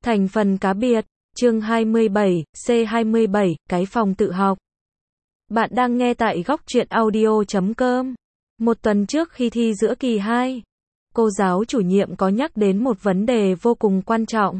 Thành phần cá biệt, chương 27, C27, cái phòng tự học. Bạn đang nghe tại góc truyện audio.com. Một tuần trước khi thi giữa kỳ 2, cô giáo chủ nhiệm có nhắc đến một vấn đề vô cùng quan trọng.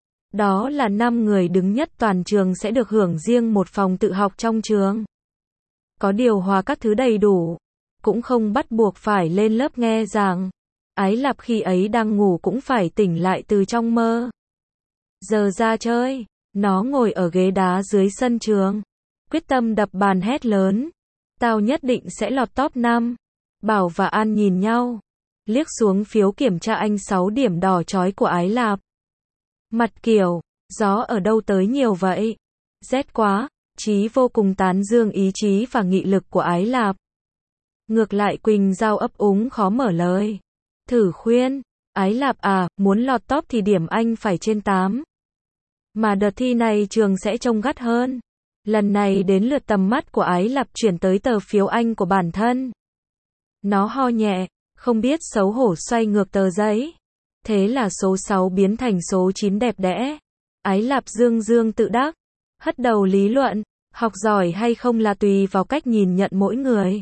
Đó là 5 người đứng nhất toàn trường sẽ được hưởng riêng một phòng tự học trong trường. Có điều hòa các thứ đầy đủ, cũng không bắt buộc phải lên lớp nghe giảng. Ái Lạp khi ấy đang ngủ cũng phải tỉnh lại từ trong mơ. Giờ ra chơi, nó ngồi ở ghế đá dưới sân trường, quyết tâm đập bàn hét lớn. Tao nhất định sẽ lọt top 5. Bảo và An nhìn nhau, liếc xuống phiếu kiểm tra anh 6 điểm đỏ chói của Ái Lạp. Mặt kiểu, gió ở đâu tới nhiều vậy? Rét quá, Chí vô cùng tán dương ý chí và nghị lực của Ái Lạp. Ngược lại Quỳnh Giao ấp úng khó mở lời. Thử khuyên, Ái Lạp à, muốn lọt top thì điểm anh phải trên 8. Mà đợt thi này trường sẽ trông gắt hơn. Lần này đến lượt tầm mắt của Ái Lạp chuyển tới tờ phiếu Anh của bản thân. Nó ho nhẹ, không biết xấu hổ xoay ngược tờ giấy. Thế là số 6 biến thành số 9 đẹp đẽ. Ái Lạp dương dương tự đắc, hất đầu lý luận, học giỏi hay không là tùy vào cách nhìn nhận mỗi người.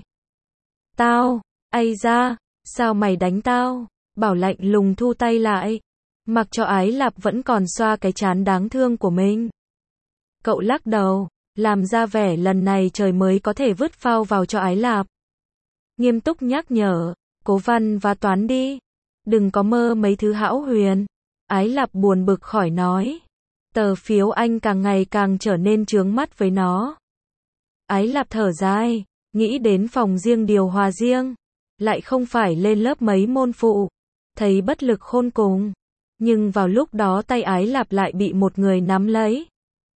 Tao, ây da, sao mày đánh tao? Bảo lạnh lùng thu tay lại, mặc cho Ái Lạp vẫn còn xoa cái trán đáng thương của mình. Cậu lắc đầu, làm ra vẻ lần này trời mới có thể vứt phao vào cho Ái Lạp. Nghiêm túc nhắc nhở, cố văn và toán đi, đừng có mơ mấy thứ hão huyền. Ái Lạp buồn bực khỏi nói. Tờ phiếu Anh càng ngày càng trở nên chướng mắt với nó. Ái Lạp thở dài, nghĩ đến phòng riêng điều hòa riêng, lại không phải lên lớp mấy môn phụ, thấy bất lực khôn cùng. Nhưng vào lúc đó tay Ái Lạp lại bị một người nắm lấy.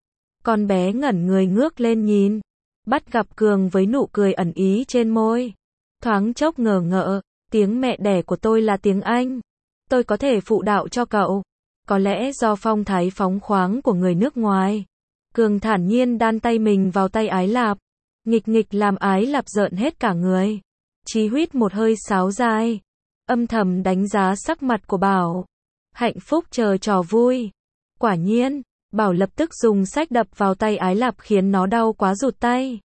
Con bé ngẩn người ngước lên nhìn, bắt gặp Cường với nụ cười ẩn ý trên môi. Thoáng chốc ngờ ngợ, tiếng mẹ đẻ của tôi là tiếng Anh. Tôi có thể phụ đạo cho cậu. Có lẽ do phong thái phóng khoáng của người nước ngoài. Cường thản nhiên đan tay mình vào tay Ái Lạp. Nghịch nghịch làm Ái Lạp rợn hết cả người. Chí huýt một hơi sáo dài, âm thầm đánh giá sắc mặt của Bảo. Hạnh phúc chờ trò vui. Quả nhiên, Bảo lập tức dùng sách đập vào tay Ái Lạp khiến nó đau quá rụt tay.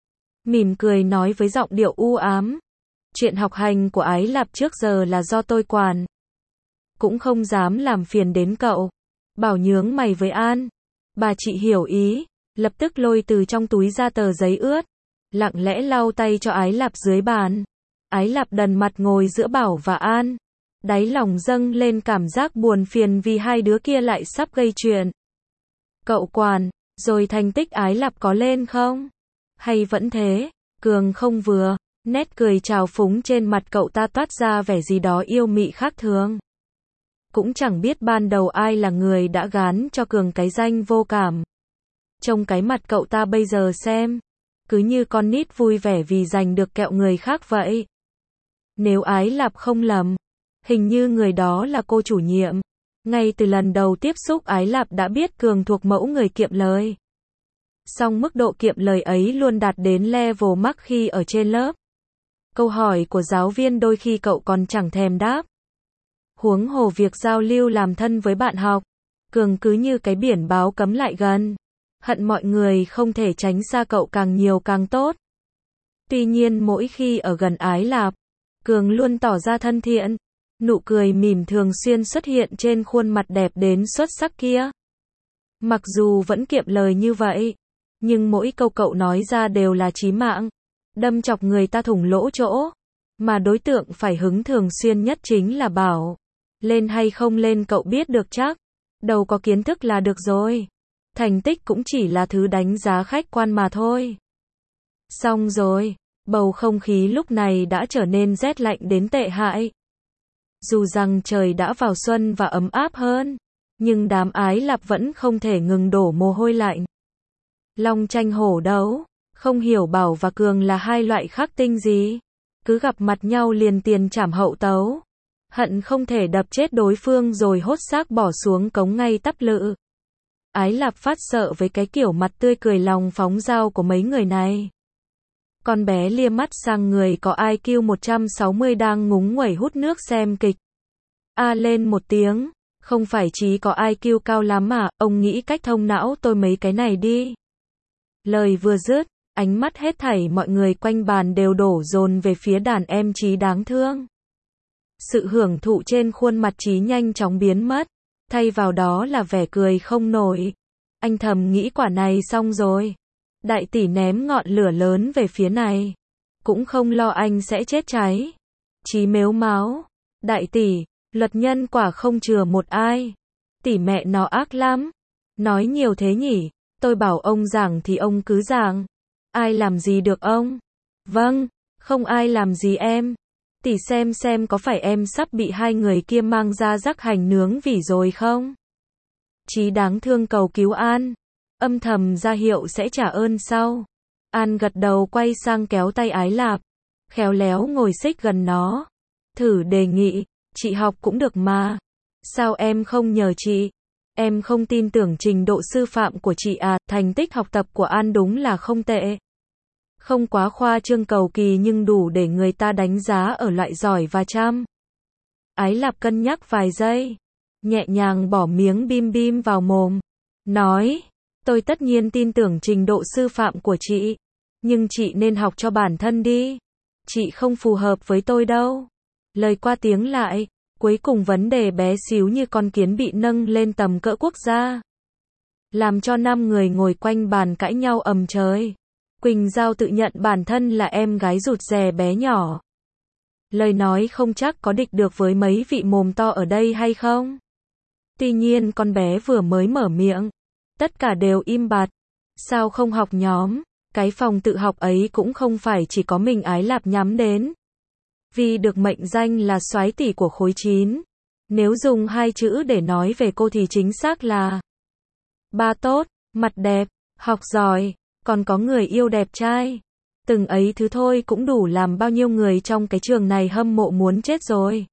Mỉm cười nói với giọng điệu u ám. Chuyện học hành của Ái Lạp trước giờ là do tôi quản. Cũng không dám làm phiền đến cậu. Bảo nhướng mày với An. Bà chị hiểu ý, lập tức lôi từ trong túi ra tờ giấy ướt. Lặng lẽ lau tay cho Ái Lạp dưới bàn. Ái Lạp đần mặt ngồi giữa Bảo và An. Đáy lòng dâng lên cảm giác buồn phiền vì hai đứa kia lại sắp gây chuyện. Cậu quản, rồi thành tích Ái Lạp có lên không? Hay vẫn thế? Cường không vừa, nét cười trào phúng trên mặt cậu ta toát ra vẻ gì đó yêu mị khác thường. Cũng chẳng biết ban đầu ai là người đã gán cho Cường cái danh vô cảm. Trông cái mặt cậu ta bây giờ xem, cứ như con nít vui vẻ vì giành được kẹo người khác vậy. Nếu Ái Lạp không lầm, hình như người đó là cô chủ nhiệm. Ngay từ lần đầu tiếp xúc Ái Lạp đã biết Cường thuộc mẫu người kiệm lời. Song mức độ kiệm lời ấy luôn đạt đến level max khi ở trên lớp. Câu hỏi của giáo viên đôi khi cậu còn chẳng thèm đáp. Huống hồ việc giao lưu làm thân với bạn học, Cường cứ như cái biển báo cấm lại gần. Hận mọi người không thể tránh xa cậu càng nhiều càng tốt. Tuy nhiên mỗi khi ở gần Ái Lạp, Cường luôn tỏ ra thân thiện. Nụ cười mỉm thường xuyên xuất hiện trên khuôn mặt đẹp đến xuất sắc kia. Mặc dù vẫn kiệm lời như vậy, nhưng mỗi câu cậu nói ra đều là chí mạng, đâm chọc người ta thủng lỗ chỗ. Mà đối tượng phải hứng thường xuyên nhất chính là Bảo. Lên hay không lên cậu biết được chắc. Đầu có kiến thức là được rồi. Thành tích cũng chỉ là thứ đánh giá khách quan mà thôi. Xong rồi, bầu không khí lúc này đã trở nên rét lạnh đến tệ hại. Dù rằng trời đã vào xuân và ấm áp hơn, nhưng đám Ái Lạp vẫn không thể ngừng đổ mồ hôi lạnh. Long tranh hổ đấu, không hiểu Bảo và Cường là hai loại khắc tinh gì. Cứ gặp mặt nhau liền tiền trảm hậu tấu. Hận không thể đập chết đối phương rồi hốt xác bỏ xuống cống ngay tắp lự. Ái Lạp phát sợ với cái kiểu mặt tươi cười lòng phóng dao của mấy người này. Con bé lia mắt sang người có IQ 160 đang ngúng nguẩy hút nước xem kịch. A lên một tiếng, Không phải chỉ có IQ cao lắm à, ông nghĩ cách thông não tôi mấy cái này đi. Lời vừa dứt, ánh mắt hết thảy mọi người quanh bàn đều đổ dồn về phía đàn em Trí đáng thương. Sự hưởng thụ trên khuôn mặt Trí nhanh chóng biến mất, thay vào đó là vẻ cười không nổi. Anh thầm nghĩ quả này xong rồi. Đại tỷ ném ngọn lửa lớn về phía này. Cũng không lo anh sẽ chết cháy. Trí mếu máo. Đại tỷ, luật nhân quả không chừa một ai. Tỷ mẹ nó ác lắm. Nói nhiều thế nhỉ, tôi bảo ông giảng thì ông cứ giảng. Ai làm gì được ông? Vâng, không ai làm gì em. Tỷ xem có phải em sắp bị hai người kia mang ra rắc hành nướng vỉ rồi không? Trí đáng thương cầu cứu An. Âm thầm ra hiệu sẽ trả ơn sau. An gật đầu quay sang kéo tay Ái Lạp. Khéo léo ngồi xích gần nó. Thử đề nghị, chị học cũng được mà. Sao em không nhờ chị? Em không tin tưởng trình độ sư phạm của chị à, thành tích học tập của An đúng là không tệ. Không quá khoa trương cầu kỳ nhưng đủ để người ta đánh giá ở loại giỏi và chăm. Ái Lạp cân nhắc vài giây, nhẹ nhàng bỏ miếng bim bim vào mồm, nói, tôi tất nhiên tin tưởng trình độ sư phạm của chị, nhưng chị nên học cho bản thân đi. Chị không phù hợp với tôi đâu. Lời qua tiếng lại, cuối cùng vấn đề bé xíu như con kiến bị nâng lên tầm cỡ quốc gia. Làm cho 5 người ngồi quanh bàn cãi nhau ầm trời. Quỳnh Giao tự nhận bản thân là em gái rụt rè bé nhỏ. Lời nói không chắc có địch được với mấy vị mồm to ở đây hay không. Tuy nhiên con bé vừa mới mở miệng, tất cả đều im bặt. Sao không học nhóm? Cái phòng tự học ấy cũng không phải chỉ có mình Ái Lạp nhắm đến. Vì được mệnh danh là soái tỷ của khối 9. Nếu dùng 2 chữ để nói về cô thì chính xác là ba tốt, mặt đẹp, học giỏi, còn có người yêu đẹp trai. Từng ấy thứ thôi cũng đủ làm bao nhiêu người trong cái trường này hâm mộ muốn chết rồi.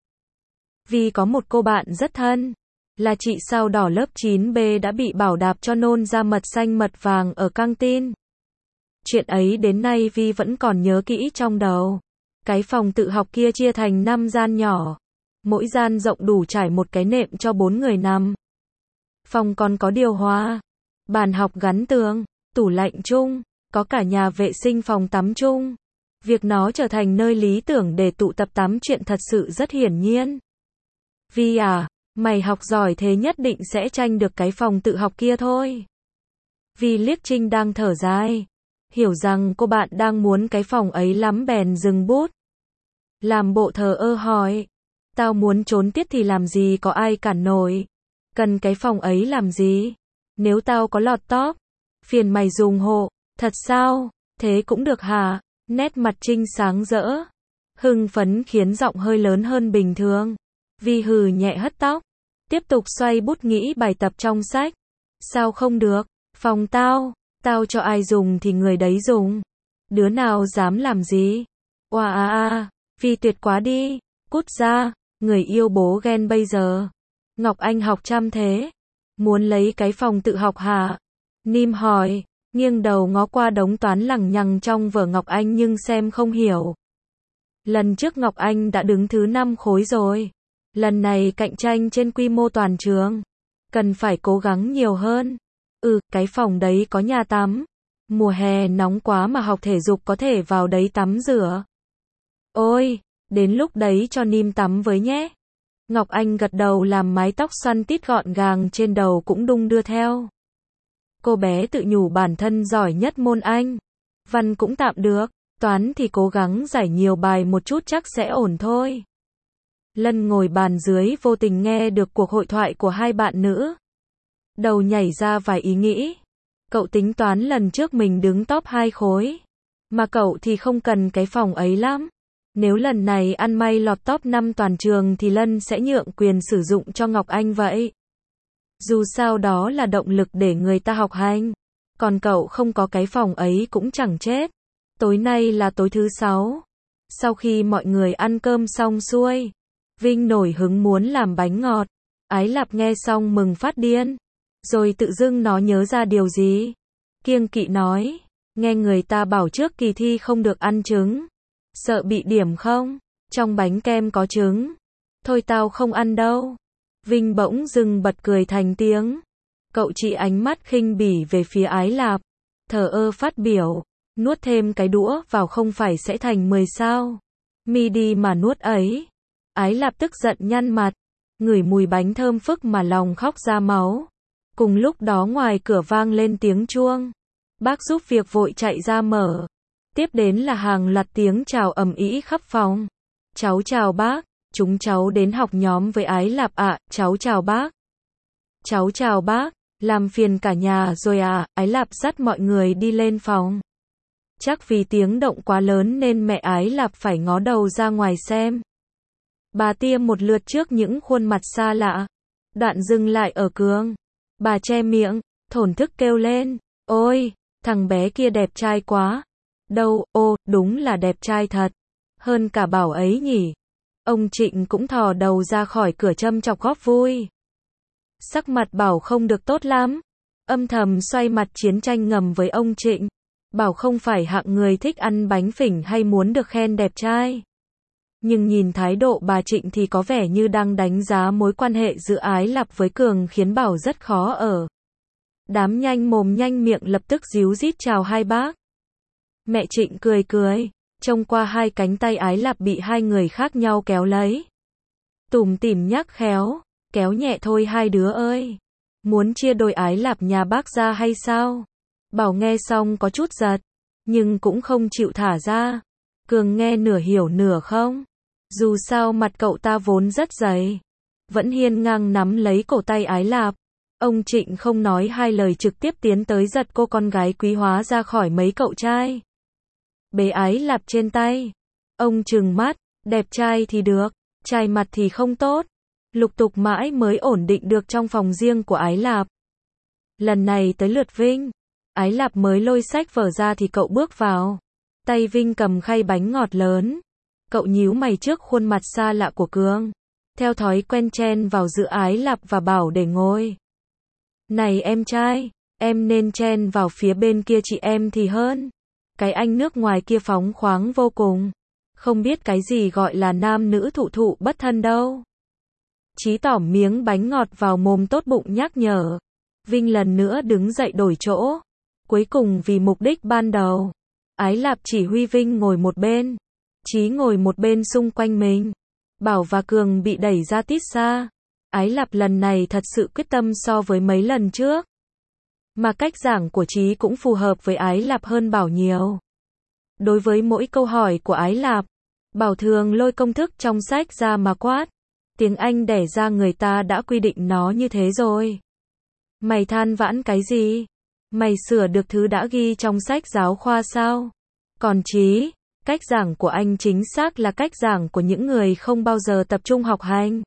Vì có một cô bạn rất thân, là chị sao đỏ lớp 9B đã bị bảo đạp cho nôn ra mật xanh mật vàng ở căng tin. Chuyện ấy đến nay Vi vẫn còn nhớ kỹ trong đầu. Cái phòng tự học kia chia thành 5 gian nhỏ. Mỗi gian rộng đủ trải một cái nệm cho 4 người nằm. Phòng còn có điều hòa, bàn học gắn tường, tủ lạnh chung, có cả nhà vệ sinh phòng tắm chung. Việc nó trở thành nơi lý tưởng để tụ tập tắm chuyện thật sự rất hiển nhiên. Vi à, mày học giỏi thế nhất định sẽ tranh được cái phòng tự học kia thôi. Vi liếc Trinh đang thở dài, hiểu rằng cô bạn đang muốn cái phòng ấy lắm bèn dừng bút. Làm bộ thờ ơ hỏi, tao muốn trốn tiết thì làm gì có ai cản nổi. Cần cái phòng ấy làm gì? Nếu tao có lọt top, phiền mày dùng hộ. Thật sao? Thế cũng được hả? Nét mặt Trinh sáng rỡ, hưng phấn khiến giọng hơi lớn hơn bình thường. Vi hừ nhẹ hất tóc, tiếp tục xoay bút nghĩ bài tập trong sách. Sao không được? Phòng tao cho ai dùng thì người đấy dùng. Đứa nào dám làm gì? Oa Vi tuyệt quá đi, cút ra, người yêu bố ghen bây giờ. Ngọc Anh học chăm thế, muốn lấy cái phòng tự học hả? Nim hỏi, nghiêng đầu ngó qua đống toán lằng nhằng trong vở Ngọc Anh nhưng xem không hiểu. Lần trước Ngọc Anh đã đứng thứ 5 khối rồi. Lần này cạnh tranh trên quy mô toàn trường, cần phải cố gắng nhiều hơn. Cái phòng đấy có nhà tắm. Mùa hè nóng quá mà học thể dục có thể vào đấy tắm rửa. Ôi, đến lúc đấy cho Nim tắm với nhé. Ngọc Anh gật đầu làm mái tóc xoăn tít gọn gàng trên đầu cũng đung đưa theo. Cô bé tự nhủ bản thân giỏi nhất môn Anh. Văn cũng tạm được, toán thì cố gắng giải nhiều bài một chút chắc sẽ ổn thôi. Lân ngồi bàn dưới vô tình nghe được cuộc hội thoại của hai bạn nữ. Đầu nhảy ra vài ý nghĩ. Cậu tính toán lần trước mình đứng top 2 khối. Mà cậu thì không cần cái phòng ấy lắm. Nếu lần này ăn may lọt top 5 toàn trường thì Lân sẽ nhượng quyền sử dụng cho Ngọc Anh vậy. Dù sao đó là động lực để người ta học hành. Còn cậu không có cái phòng ấy cũng chẳng chết. Tối nay là tối thứ 6. Sau khi mọi người ăn cơm xong xuôi, Vinh nổi hứng muốn làm bánh ngọt. Ái Lạp nghe xong mừng phát điên. Rồi tự dưng nó nhớ ra điều gì. Kiêng kỵ nói, nghe người ta bảo trước kỳ thi không được ăn trứng. Sợ bị điểm không? Trong bánh kem có trứng. Thôi tao không ăn đâu. Vinh bỗng dưng bật cười thành tiếng. Cậu chỉ ánh mắt khinh bỉ về phía Ái Lạp, thờ ơ phát biểu, nuốt thêm cái đũa vào không phải sẽ thành 10 sao. Mi đi mà nuốt ấy. Ái Lạp tức giận nhăn mặt, ngửi mùi bánh thơm phức mà lòng khóc ra máu. Cùng lúc đó ngoài cửa vang lên tiếng chuông. Bác giúp việc vội chạy ra mở. Tiếp đến là hàng loạt tiếng chào ầm ĩ khắp phòng. Cháu chào bác, chúng cháu đến học nhóm với Ái Lạp ạ, cháu chào bác. Cháu chào bác, làm phiền cả nhà rồi à, Ái Lạp dắt mọi người đi lên phòng. Chắc vì tiếng động quá lớn nên mẹ Ái Lạp phải ngó đầu ra ngoài xem. Bà tia một lượt trước những khuôn mặt xa lạ. Đoạn dừng lại ở Cường. Bà che miệng, thổn thức kêu lên. Ôi, thằng bé kia đẹp trai quá. Đâu, ô, đúng là đẹp trai thật. Hơn cả Bảo ấy nhỉ. Ông Trịnh cũng thò đầu ra khỏi cửa châm chọc góp vui. Sắc mặt Bảo không được tốt lắm. Âm thầm xoay mặt chiến tranh ngầm với ông Trịnh. Bảo không phải hạng người thích ăn bánh phỉnh hay muốn được khen đẹp trai. Nhưng nhìn thái độ bà Trịnh thì có vẻ như đang đánh giá mối quan hệ giữa Ái Lạp với Cường khiến Bảo rất khó ở. Đám nhanh mồm nhanh miệng lập tức díu dít chào hai bác. Mẹ Trịnh cười cười, trông qua hai cánh tay Ái Lạp bị hai người khác nhau kéo lấy. Tủm tỉm nhắc khéo, kéo nhẹ thôi hai đứa ơi. Muốn chia đôi Ái Lạp nhà bác ra hay sao? Bảo nghe xong có chút giật, nhưng cũng không chịu thả ra. Cường nghe nửa hiểu nửa không. Dù sao mặt cậu ta vốn rất dày. Vẫn hiên ngang nắm lấy cổ tay Ái Lạp. Ông Trịnh không nói hai lời trực tiếp tiến tới giật cô con gái quý hóa ra khỏi mấy cậu trai. Bế Ái Lạp trên tay. Ông trừng mắt, đẹp trai thì được, trai mặt thì không tốt. Lục tục mãi mới ổn định được trong phòng riêng của Ái Lạp. Lần này tới lượt Vinh. Ái Lạp mới lôi sách vở ra thì cậu bước vào. Tay Vinh cầm khay bánh ngọt lớn. Cậu nhíu mày trước khuôn mặt xa lạ của Cường. Theo thói quen chen vào giữa Ái Lạp và Bảo để ngồi. Này em trai, em nên chen vào phía bên kia chị em thì hơn. Cái anh nước ngoài kia phóng khoáng vô cùng. Không biết cái gì gọi là nam nữ thụ thụ bất thân đâu. Chí tỏm miếng bánh ngọt vào mồm tốt bụng nhắc nhở. Vinh lần nữa đứng dậy đổi chỗ. Cuối cùng vì mục đích ban đầu. Ái Lạp chỉ huy Vinh ngồi một bên. Chí ngồi một bên xung quanh mình. Bảo và Cường bị đẩy ra tít xa. Ái Lạp lần này thật sự quyết tâm so với mấy lần trước. Mà cách giảng của Chí cũng phù hợp với Ái Lạp hơn Bảo nhiều. Đối với mỗi câu hỏi của Ái Lạp, Bảo thường lôi công thức trong sách ra mà quát. Tiếng Anh đẻ ra người ta đã quy định nó như thế rồi. Mày than vãn cái gì? Mày sửa được thứ đã ghi trong sách giáo khoa sao? Còn Chí, cách giảng của anh chính xác là cách giảng của những người không bao giờ tập trung học hành.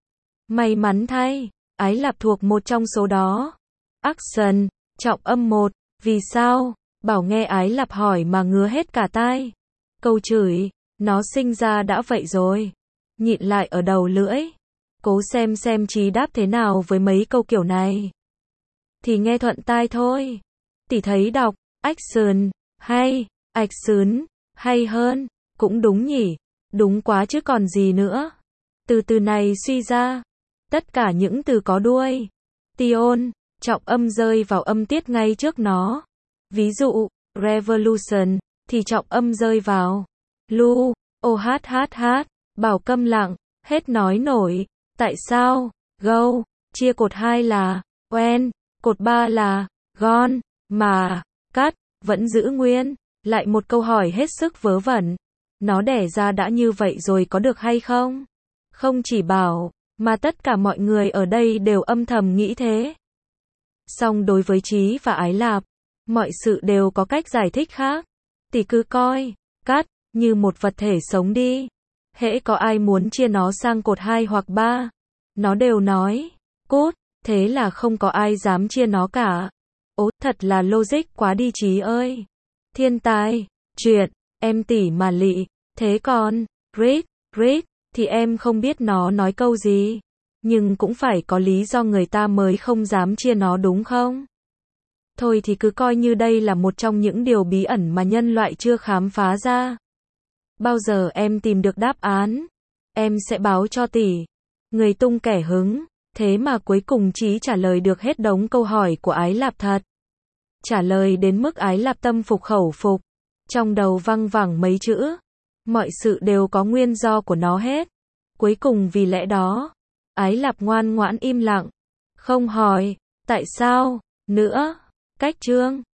May mắn thay, Ái Lạp thuộc một trong số đó. Action, trọng âm 1, vì sao? Bảo nghe Ái Lạp hỏi mà ngứa hết cả tai. Câu chửi, nó sinh ra đã vậy rồi. Nhịn lại ở đầu lưỡi. Cố xem Chí đáp thế nào với mấy câu kiểu này. Thì nghe thuận tai thôi. Tỷ thấy đọc, action, hay, action, hay hơn. Cũng đúng nhỉ. Đúng quá chứ còn gì nữa. Từ từ này suy ra. Tất cả những từ có đuôi. Tion, trọng âm rơi vào âm tiết ngay trước nó. Ví dụ, revolution, thì trọng âm rơi vào. Lu, ohhh, Bảo câm lặng, hết nói nổi. Tại sao? Go, chia cột 2 là when, cột 3 là gone, mà cắt vẫn giữ nguyên. Lại một câu hỏi hết sức vớ vẩn. Nó đẻ ra đã như vậy rồi có được hay không? Không chỉ Bảo, mà tất cả mọi người ở đây đều âm thầm nghĩ thế. Song đối với Chí và Ái Lạp, mọi sự đều có cách giải thích khác. Tỷ cứ coi, cắt, như một vật thể sống đi. Hễ có ai muốn chia nó sang cột 2 hoặc 3, nó đều nói, cút, thế là không có ai dám chia nó cả. Ố, thật là logic quá đi Chí ơi. Thiên tài, chuyện, em tỉ mà lị, thế còn, read, thì em không biết nó nói câu gì. Nhưng cũng phải có lý do người ta mới không dám chia nó đúng không? Thôi thì cứ coi như đây là một trong những điều bí ẩn mà nhân loại chưa khám phá ra. Bao giờ em tìm được đáp án, em sẽ báo cho tỷ. Người tung kẻ hứng, Thế mà cuối cùng Chí trả lời được hết đống câu hỏi của Ái Lạp thật. Trả lời đến mức Ái Lạp tâm phục khẩu phục. Trong đầu văng vẳng mấy chữ. Mọi sự đều có nguyên do của nó hết. Cuối cùng vì lẽ đó, Ái Lạp ngoan ngoãn im lặng. Không hỏi, tại sao, nữa. Cách chương